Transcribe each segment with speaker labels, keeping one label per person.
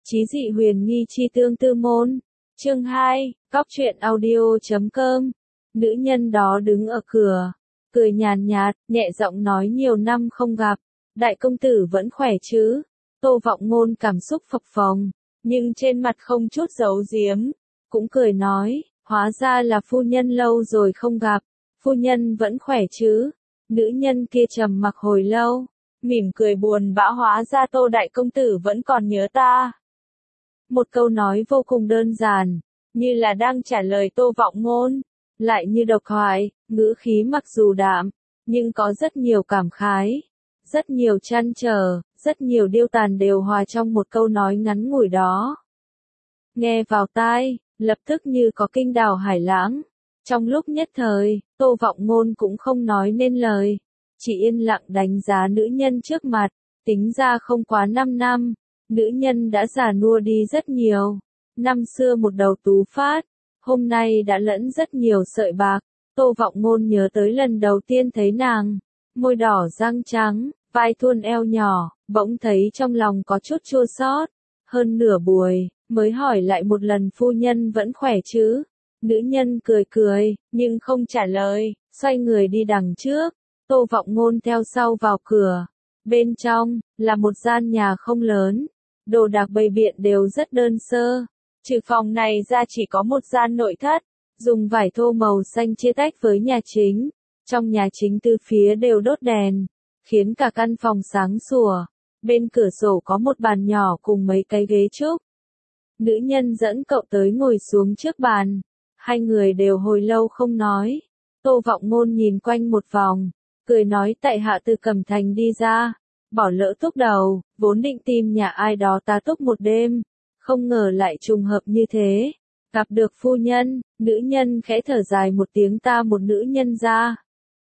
Speaker 1: Chí dị huyền nghi chi tương tư môn. Chương 2, Cóc truyện audio.com. Nữ nhân đó đứng ở cửa, cười nhàn nhạt, nhẹ giọng nói nhiều năm không gặp, đại công tử vẫn khỏe chứ? Tô Vọng Ngôn cảm xúc phập phồng, nhưng trên mặt không chút giấu giếm, cũng cười nói, hóa ra là phu nhân lâu rồi không gặp, phu nhân vẫn khỏe chứ? Nữ nhân kia trầm mặc hồi lâu, mỉm cười buồn bã, hóa ra Tô đại công tử vẫn còn nhớ ta. Một câu nói vô cùng đơn giản, như là đang trả lời Tô Vọng Ngôn, lại như độc thoại, ngữ khí mặc dù đạm, nhưng có rất nhiều cảm khái, rất nhiều trăn trở, rất nhiều điêu tàn đều hòa trong một câu nói ngắn ngủi đó. Nghe vào tai, lập tức như có kinh đào hải lãng. Trong lúc nhất thời, Tô Vọng Ngôn cũng không nói nên lời, chỉ yên lặng đánh giá nữ nhân trước mặt, tính ra không quá 5 năm. Nữ nhân đã già nua đi rất nhiều. Năm xưa một đầu tú phát, hôm nay đã lẫn rất nhiều sợi bạc. Tô Vọng Ngôn nhớ tới lần đầu tiên thấy nàng, môi đỏ răng trắng, vai thuôn eo nhỏ, bỗng thấy trong lòng có chút chua xót. Hơn nửa buổi, mới hỏi lại một lần phu nhân vẫn khỏe chứ? Nữ nhân cười cười, nhưng không trả lời, xoay người đi đằng trước. Tô Vọng Ngôn theo sau vào cửa. Bên trong, là một gian nhà không lớn. Đồ đạc bày biện đều rất đơn sơ, trừ phòng này ra chỉ có một gian nội thất, dùng vải thô màu xanh chia tách với nhà chính. Trong nhà chính từ phía đều đốt đèn, khiến cả căn phòng sáng sủa. Bên cửa sổ có một bàn nhỏ cùng mấy cái ghế trúc. Nữ nhân dẫn cậu tới ngồi xuống trước bàn. Hai người đều hồi lâu không nói. Tô Vọng Ngôn nhìn quanh một vòng, cười nói tại hạ từ Cẩm Thành đi ra. Bỏ lỡ túc đầu, vốn định tìm nhà ai đó tá túc một đêm, không ngờ lại trùng hợp như thế. Gặp được phu nhân, nữ nhân khẽ thở dài một tiếng, ta một nữ nhân ra.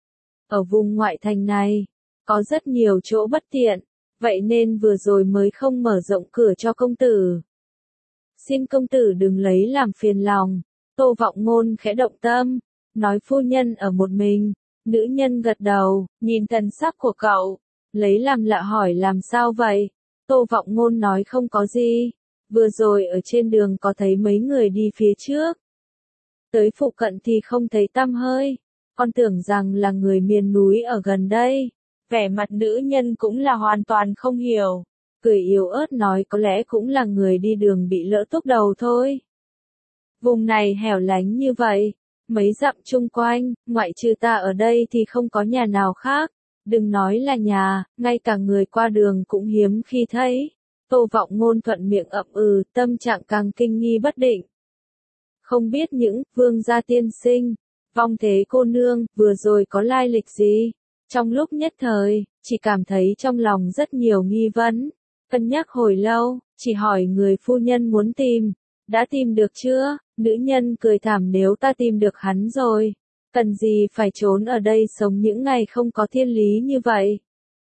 Speaker 1: Ở vùng ngoại thành này, có rất nhiều chỗ bất tiện, vậy nên vừa rồi mới không mở rộng cửa cho công tử. Xin công tử đừng lấy làm phiền lòng. Tô Vọng Ngôn khẽ động tâm, nói phu nhân ở một mình. Nữ nhân gật đầu, nhìn thần sắc của cậu, lấy làm lạ hỏi làm sao vậy? Tô Vọng Ngôn nói không có gì, vừa rồi ở trên đường có thấy mấy người đi phía trước. Tới phụ cận thì không thấy tăm hơi, con tưởng rằng là người miền núi ở gần đây. Vẻ mặt nữ nhân cũng là hoàn toàn không hiểu, cười yếu ớt nói có lẽ cũng là người đi đường bị lỡ túc đầu thôi. Vùng này hẻo lánh như vậy, mấy dặm chung quanh, ngoại trừ ta ở đây thì không có nhà nào khác. Đừng nói là nhà, ngay cả người qua đường cũng hiếm khi thấy. Tô Vọng Ngôn thuận miệng ậm ừ, tâm trạng càng kinh nghi bất định. Không biết những vương gia tiên sinh, vong thế cô nương, vừa rồi có lai lịch gì? Trong lúc nhất thời, chỉ cảm thấy trong lòng rất nhiều nghi vấn. Cân nhắc hồi lâu, chỉ hỏi người phu nhân muốn tìm. Đã tìm được chưa? Nữ nhân cười thảm, nếu ta tìm được hắn rồi, cần gì phải trốn ở đây sống những ngày không có thiên lý như vậy?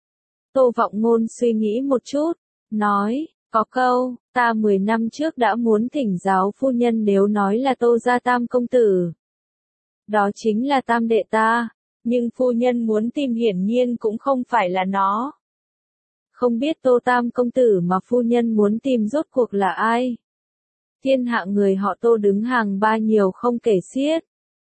Speaker 1: Tô Vọng Ngôn suy nghĩ một chút, nói, có câu, ta 10 năm trước đã muốn thỉnh giáo phu nhân nếu nói là Tô gia tam công tử. Đó chính là tam đệ ta, nhưng phu nhân muốn tìm hiển nhiên cũng không phải là nó. Không biết Tô tam công tử mà phu nhân muốn tìm rốt cuộc là ai? Thiên hạ người họ Tô đứng hàng ba nhiều không kể xiết.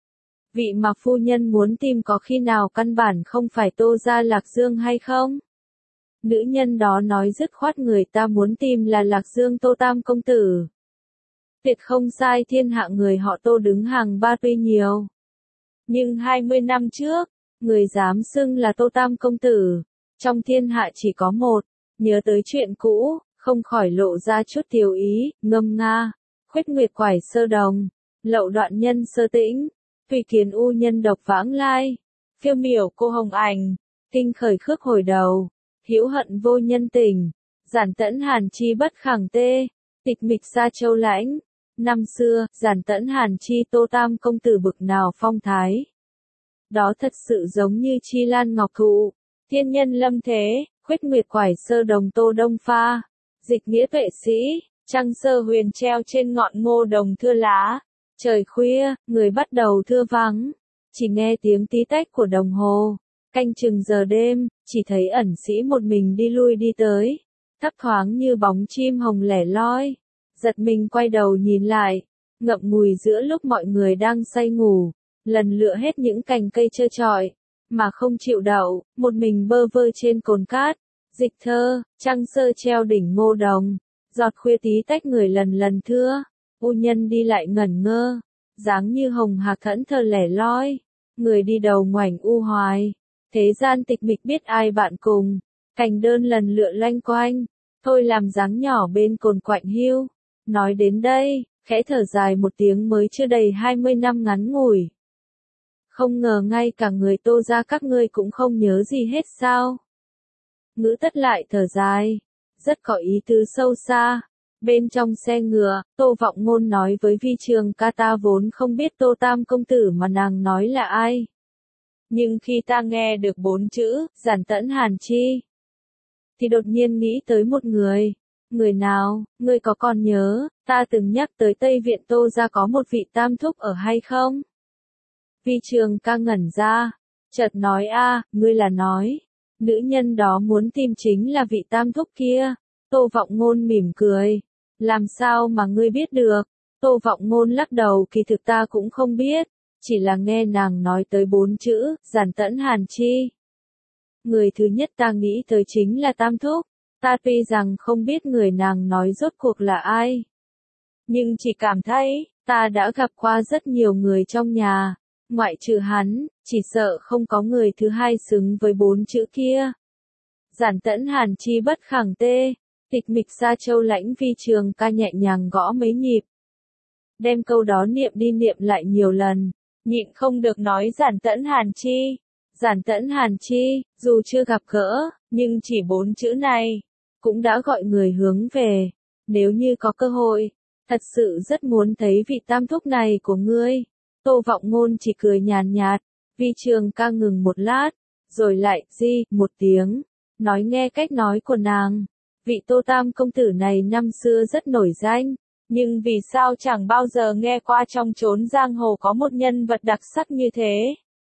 Speaker 1: Vị mà phu nhân muốn tìm có khi nào căn bản không phải Tô gia Lạc Dương hay không? Nữ nhân đó nói dứt khoát, người ta muốn tìm là Lạc Dương Tô tam công tử. Tuyệt không sai, thiên hạ người họ Tô đứng hàng ba tuy nhiều. Nhưng 20 năm trước, người dám xưng là Tô tam công tử, trong thiên hạ chỉ có một. Nhớ tới chuyện cũ, không khỏi lộ ra chút tiểu ý, ngâm nga. Khuyết nguyệt quải sơ đồng, lậu đoạn nhân sơ tĩnh, tùy kiến u nhân độc vãng lai, phiêu miểu cô hồng ảnh, kinh khởi khước hồi đầu, hữu hận vô nhân tình, giản tẫn hàn chi bất khẳng tê, tịch mịch xa châu lãnh. Năm xưa, giản tẫn hàn chi Tô tam công tử bực nào phong thái. Đó thật sự giống như chi lan ngọc thụ, thiên nhân lâm thế, khuyết nguyệt quải sơ đồng Tô đông pha, dịch nghĩa tuệ sĩ. Trăng sơ huyền treo trên ngọn ngô đồng thưa lá. Trời khuya, người bắt đầu thưa vắng. Chỉ nghe tiếng tí tách của đồng hồ. Canh chừng giờ đêm, chỉ thấy ẩn sĩ một mình đi lui đi tới. thấp thoáng như bóng chim hồng lẻ loi. Giật mình quay đầu nhìn lại, ngậm ngùi giữa lúc mọi người đang say ngủ, lần lựa hết những cành cây trơ trọi, mà không chịu đậu, một mình bơ vơ trên cồn cát. Dịch thơ, trăng sơ treo đỉnh ngô đồng, giọt khuya tí tách người lần lần thưa, u nhân đi lại ngẩn ngơ, dáng như hồng hạc thẫn thờ lẻ loi, người đi đầu ngoảnh u hoài, thế gian tịch mịch biết ai bạn cùng, cành đơn lần lựa loanh quanh, thôi làm dáng nhỏ bên cồn quạnh hiu. Nói đến đây, khẽ thở dài một tiếng mới chưa đầy 20 năm ngắn ngủi. Không ngờ ngay cả người Tô gia các ngươi cũng không nhớ gì hết sao? Ngữ Tất lại thở dài, rất có ý tứ sâu xa. Bên trong xe ngựa, Tô Vọng Ngôn nói với Vi Trường ca ta vốn không biết Tô Tam công tử mà nàng nói là ai. Nhưng khi ta nghe được 4 chữ, Giản Tẫn Hàn Chi, thì đột nhiên nghĩ tới một người. Người nào, ngươi có còn nhớ, ta từng nhắc tới Tây Viện Tô gia có một vị tam thúc ở hay không? Vi Trường ca ngẩn ra, chợt nói ngươi là nói, nữ nhân đó muốn tìm chính là vị tam thúc kia. Tô Vọng Ngôn mỉm cười, làm sao mà ngươi biết được? Tô Vọng Ngôn lắc đầu, kỳ thực ta cũng không biết, chỉ là nghe nàng nói tới 4 chữ, Giản Tẫn Hàn Chi. Người thứ nhất ta nghĩ tới chính là tam thúc. Ta tuy rằng không biết người nàng nói rốt cuộc là ai, nhưng chỉ cảm thấy, ta đã gặp qua rất nhiều người trong nhà, ngoại trừ hắn, chỉ sợ không có người thứ hai xứng với 4 chữ kia. Giản Tẫn Hàn Chi bất khẳng tê, tịch mịch Sa Châu Lãnh. Vi Trường ca nhẹ nhàng gõ mấy nhịp, đem câu đó niệm đi niệm lại nhiều lần, nhịn không được nói Giản Tẫn Hàn Chi. Giản Tẫn Hàn Chi, dù chưa gặp gỡ, nhưng chỉ 4 chữ này cũng đã gọi người hướng về. Nếu như có cơ hội, thật sự rất muốn thấy vị tam thúc này của ngươi. Tô Vọng Ngôn chỉ cười nhàn nhạt. Vi Trường ca ngừng một lát, rồi lại một tiếng, nói nghe cách nói của nàng. Vị Tô Tam công tử này năm xưa rất nổi danh, nhưng vì sao chẳng bao giờ nghe qua trong chốn giang hồ có một nhân vật đặc sắc như thế?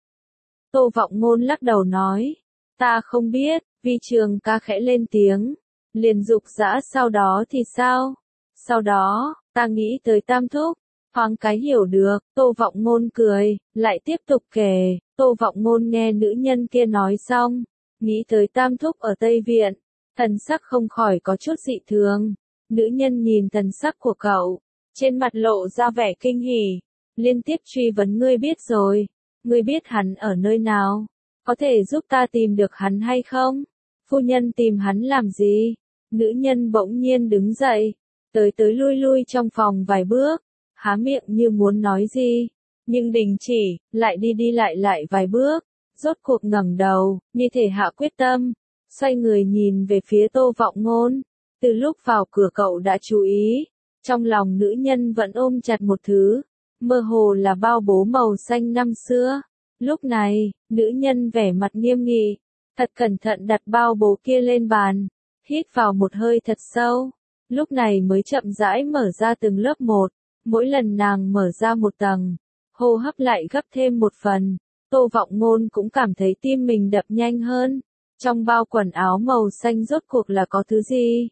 Speaker 1: Tô Vọng Ngôn lắc đầu nói, ta không biết. Vi Trường ca khẽ lên tiếng, liền dục dã sau đó thì sao? Sau đó, ta nghĩ tới tam thúc, thoáng cái hiểu được. Tô Vọng Ngôn cười, lại tiếp tục kể. Tô Vọng Ngôn nghe nữ nhân kia nói xong, nghĩ tới tam thúc ở Tây Viện, thần sắc không khỏi có chút dị thường. Nữ nhân nhìn thần sắc của cậu, trên mặt lộ ra vẻ kinh hỉ, liên tiếp truy vấn, ngươi biết rồi, ngươi biết hắn ở nơi nào, có thể giúp ta tìm được hắn hay không? Phu nhân tìm hắn làm gì? Nữ nhân bỗng nhiên đứng dậy, tới tới lui lui trong phòng vài bước, há miệng như muốn nói gì, nhưng đình chỉ, lại đi đi lại vài bước, rốt cuộc ngẩng đầu, như thể hạ quyết tâm, xoay người nhìn về phía Tô Vọng Ngôn. Từ lúc vào cửa cậu đã chú ý, trong lòng nữ nhân vẫn ôm chặt một thứ, mơ hồ là bao bố màu xanh năm xưa. Lúc này, nữ nhân vẻ mặt nghiêm nghị, thật cẩn thận đặt bao bố kia lên bàn, hít vào một hơi thật sâu, lúc này mới chậm rãi mở ra từng lớp một. Mỗi lần nàng mở ra một tầng, hô hấp lại gấp thêm một phần. Tô Vọng Ngôn cũng cảm thấy tim mình đập nhanh hơn. Trong bao quần áo màu xanh rốt cuộc là có thứ gì?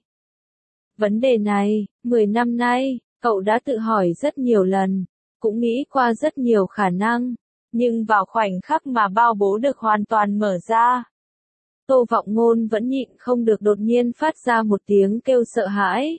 Speaker 1: Vấn đề này, 10 năm nay, cậu đã tự hỏi rất nhiều lần, cũng nghĩ qua rất nhiều khả năng, nhưng vào khoảnh khắc mà bao bố được hoàn toàn mở ra, Tô Vọng Ngôn vẫn nhịn không được đột nhiên phát ra một tiếng kêu sợ hãi.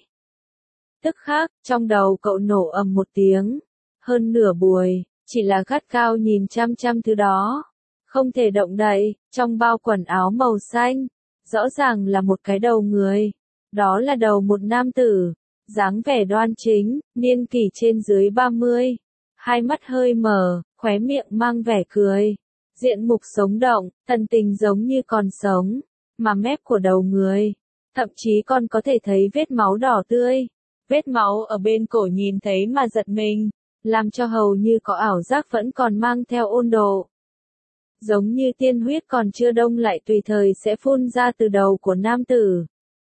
Speaker 1: Tức khắc, trong đầu cậu nổ ầm một tiếng, hơn nửa buổi, chỉ là gắt gao nhìn chăm chăm thứ đó, không thể động đậy. Trong bao quần áo màu xanh, rõ ràng là một cái đầu người, đó là đầu một nam tử, dáng vẻ đoan chính, niên kỷ trên dưới 30, hai mắt hơi mở, khóe miệng mang vẻ cười, diện mục sống động, thần tình giống như còn sống, mà mép của đầu người, thậm chí còn có thể thấy vết máu đỏ tươi. Vết máu ở bên cổ nhìn thấy mà giật mình, làm cho hầu như có ảo giác vẫn còn mang theo ôn độ. Giống như tiên huyết còn chưa đông lại tùy thời sẽ phun ra từ đầu của nam tử.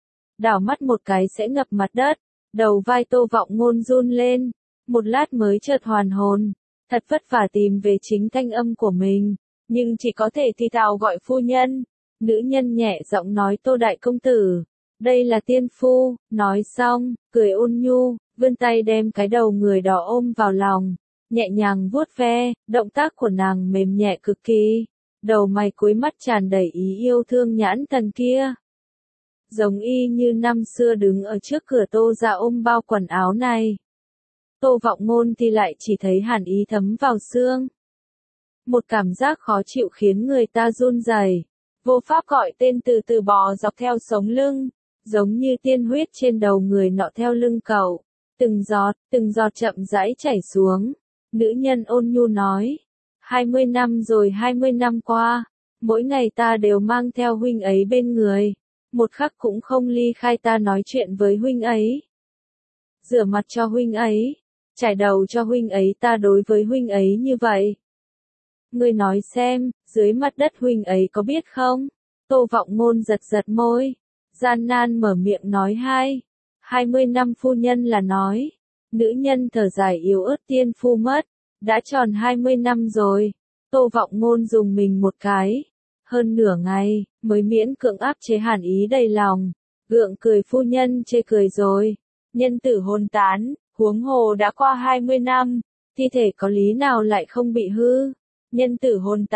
Speaker 1: Đảo mắt một cái sẽ ngập mặt đất, đầu vai Tô Vọng Ngôn run lên, một lát mới chợt hoàn hồn, thật vất vả tìm về chính thanh âm của mình, nhưng chỉ có thể thì thào gọi phu nhân. Nữ nhân nhẹ giọng nói, Tô đại công tử, Đây là tiên phu, nói xong, cười ôn nhu, vươn tay đem cái đầu người đó ôm vào lòng, nhẹ nhàng vuốt ve, động tác của nàng mềm nhẹ cực kỳ, đầu mày cuối mắt tràn đầy ý yêu thương nhãn thần kia. Giống y như năm xưa đứng ở trước cửa Tô ra ôm bao quần áo này. Tô Vọng Ngôn thì lại chỉ thấy hàn ý thấm vào xương. Một cảm giác khó chịu khiến người ta run rẩy, vô pháp gọi tên từ từ bò dọc theo sống lưng, giống như tiên huyết trên đầu người nọ theo lưng cậu, từng giọt chậm rãi chảy xuống. Nữ nhân ôn nhu nói, 20 năm rồi, 20 năm qua, mỗi ngày ta đều mang theo huynh ấy bên người, một khắc cũng không ly khai ta nói chuyện với huynh ấy. Rửa mặt cho huynh ấy, chải đầu cho huynh ấy, ta đối với huynh ấy như vậy. Ngươi nói xem, dưới mặt đất huynh ấy có biết không? Tô Vọng Ngôn giật giật môi, gian nan mở miệng nói 20 năm phu nhân là nói. Nữ nhân thở dài yếu ớt, tiên phu mất, đã tròn 20 năm rồi. Tô Vọng Ngôn dùng mình một cái, hơn nửa ngày, mới miễn cưỡng áp chế hàn ý đầy lòng, gượng cười, phu nhân chê cười rồi, nhân tử hồn tán, huống hồ đã qua 20 năm, thi thể có lý nào lại không bị hư. Nhân tử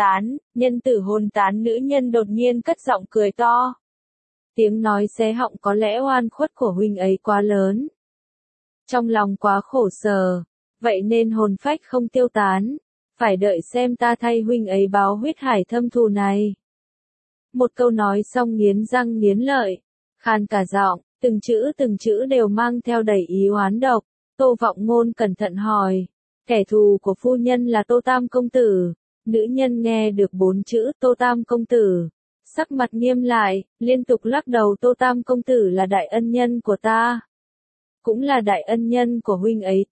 Speaker 1: hồn tán, nữ nhân đột nhiên cất giọng cười to. Tiếng nói xé họng, có lẽ oan khuất của huynh ấy quá lớn. Trong lòng quá khổ sở, vậy nên hồn phách không tiêu tán, phải đợi xem ta thay huynh ấy báo huyết hải thâm thù này. Một câu nói xong nghiến răng nghiến lợi, khan cả giọng, từng chữ đều mang theo đầy ý oán độc. Tô Vọng Ngôn cẩn thận hỏi, kẻ thù của phu nhân là Tô Tam công tử. Nữ nhân nghe được 4 chữ Tô Tam công tử, sắc mặt nghiêm lại, liên tục lắc đầu. Tô Tam công tử là đại ân nhân của ta, cũng là đại ân nhân của huynh ấy.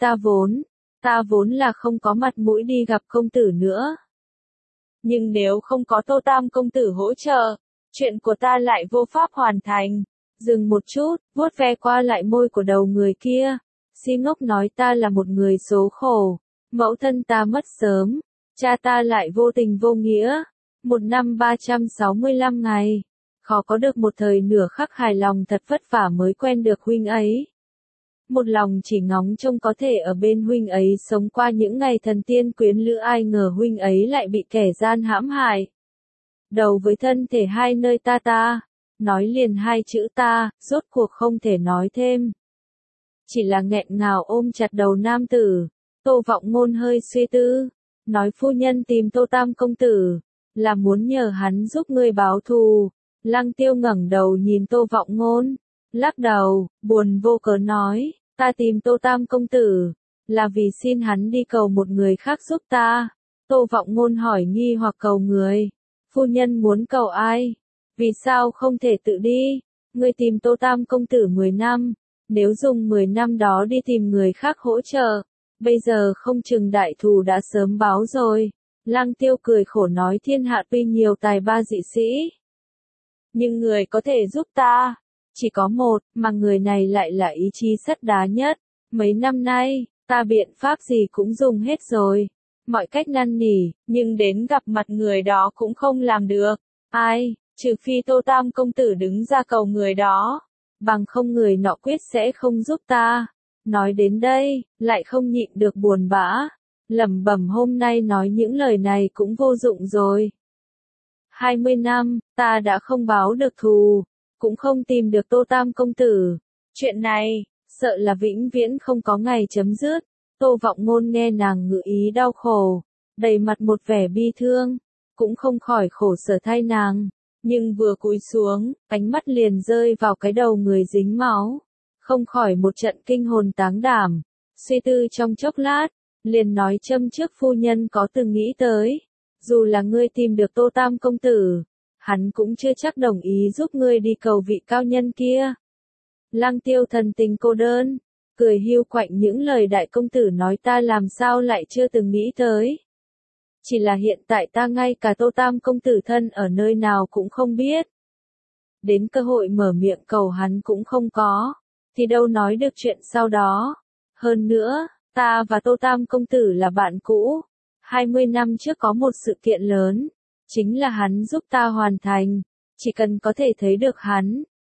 Speaker 1: Ta vốn là không có mặt mũi đi gặp công tử nữa. Nhưng nếu không có Tô Tam công tử hỗ trợ, chuyện của ta lại vô pháp hoàn thành. Dừng một chút, vuốt ve qua lại môi của đầu người kia, si ngốc nói, ta là một người số khổ, mẫu thân ta mất sớm, cha ta lại vô tình vô nghĩa, 1 năm 365 ngày, khó có được một thời nửa khắc hài lòng, thật vất vả mới quen được huynh ấy. Một lòng chỉ ngóng trông có thể ở bên huynh ấy sống qua những ngày thần tiên quyến lữ, ai ngờ huynh ấy lại bị kẻ gian hãm hại. Đầu với thân thể hai nơi ta, nói liền 2 chữ ta, rốt cuộc không thể nói thêm. Chỉ là nghẹn ngào ôm chặt đầu nam tử. Tô Vọng Ngôn hơi suy tư, nói, phu nhân tìm Tô Tam công tử, là muốn nhờ hắn giúp ngươi báo thù. Lăng Tiêu ngẩng đầu nhìn Tô Vọng Ngôn, lắc đầu, buồn vô cớ nói, ta tìm Tô Tam công tử, là vì xin hắn đi cầu một người khác giúp ta. Tô Vọng Ngôn hỏi nghi hoặc, cầu người, phu nhân muốn cầu ai? Vì sao không thể tự đi? Ngươi tìm Tô Tam công tử 10 năm, nếu dùng 10 năm đó đi tìm người khác hỗ trợ, bây giờ không chừng đại thù đã sớm báo rồi. Lăng Tiêu cười khổ nói, thiên hạ tuy nhiều tài ba dị sĩ, nhưng người có thể giúp ta chỉ có một, mà người này lại là ý chí sắt đá nhất. Mấy năm nay, ta biện pháp gì cũng dùng hết rồi, mọi cách năn nỉ, nhưng đến gặp mặt người đó cũng không làm được. Ai, trừ phi Tô Tam công tử đứng ra cầu người đó, bằng không người nọ quyết sẽ không giúp ta. Nói đến đây, lại không nhịn được buồn bã, lẩm bẩm, hôm nay nói những lời này cũng vô dụng rồi. 20 năm, ta đã không báo được thù, cũng không tìm được Tô Tam công tử. Chuyện này, sợ là vĩnh viễn không có ngày chấm dứt. Tô Vọng Ngôn nghe nàng ngữ ý đau khổ, đầy mặt một vẻ bi thương, cũng không khỏi khổ sở thay nàng, nhưng vừa cúi xuống, ánh mắt liền rơi vào cái đầu người dính máu, không khỏi một trận kinh hồn táng đảm. Suy tư trong chốc lát, liền nói, châm trước phu nhân có từng nghĩ tới, dù là ngươi tìm được Tô Tam công tử, hắn cũng chưa chắc đồng ý giúp ngươi đi cầu vị cao nhân kia. Lăng Tiêu thần tình cô đơn, cười hiu quạnh, những lời đại công tử nói ta làm sao lại chưa từng nghĩ tới. Chỉ là hiện tại ta ngay cả Tô Tam công tử thân ở nơi nào cũng không biết. Đến cơ hội mở miệng cầu hắn cũng không có, thì đâu nói được chuyện sau đó. Hơn nữa, ta và Tô Tam công tử là bạn cũ. 20 năm trước có một sự kiện lớn, chính là hắn giúp ta hoàn thành. Chỉ cần có thể thấy được hắn,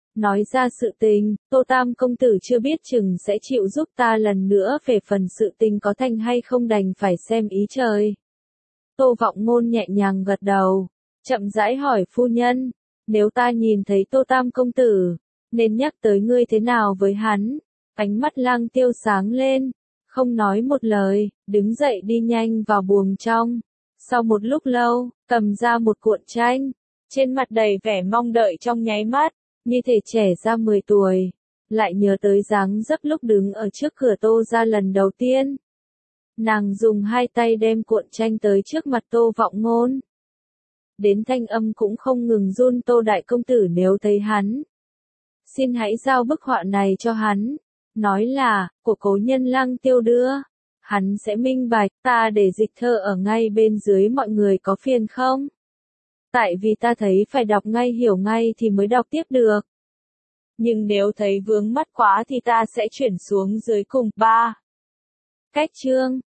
Speaker 1: nói ra sự tình, Tô Tam công tử chưa biết chừng sẽ chịu giúp ta lần nữa, về phần sự tình có thành hay không đành phải xem ý trời. Tô Vọng Ngôn nhẹ nhàng gật đầu, chậm rãi hỏi phu nhân, nếu ta nhìn thấy Tô Tam công tử, nên nhắc tới ngươi thế nào với hắn? Ánh mắt Lang Tiêu sáng lên, không nói một lời, đứng dậy đi nhanh vào buồng trong. Sau một lúc lâu, cầm ra một cuộn tranh, trên mặt đầy vẻ mong đợi trong nháy mắt, như thể trẻ ra 10 tuổi, lại nhớ tới dáng dấp lúc đứng ở trước cửa Tô gia lần đầu tiên. Nàng dùng hai tay đem cuộn tranh tới trước mặt Tô Vọng Ngôn. Đến thanh âm cũng không ngừng run, Tô đại công tử nếu thấy hắn, xin hãy giao bức họa này cho hắn, nói là, của cố nhân Lăng Tiêu đưa. Hắn sẽ minh bạch, ta để dịch thơ ở ngay bên dưới mọi người có phiền không? Tại vì ta thấy phải đọc ngay hiểu ngay thì mới đọc tiếp được. Nhưng nếu thấy vướng mắt quá thì ta sẽ chuyển xuống dưới cùng 3. Cách chương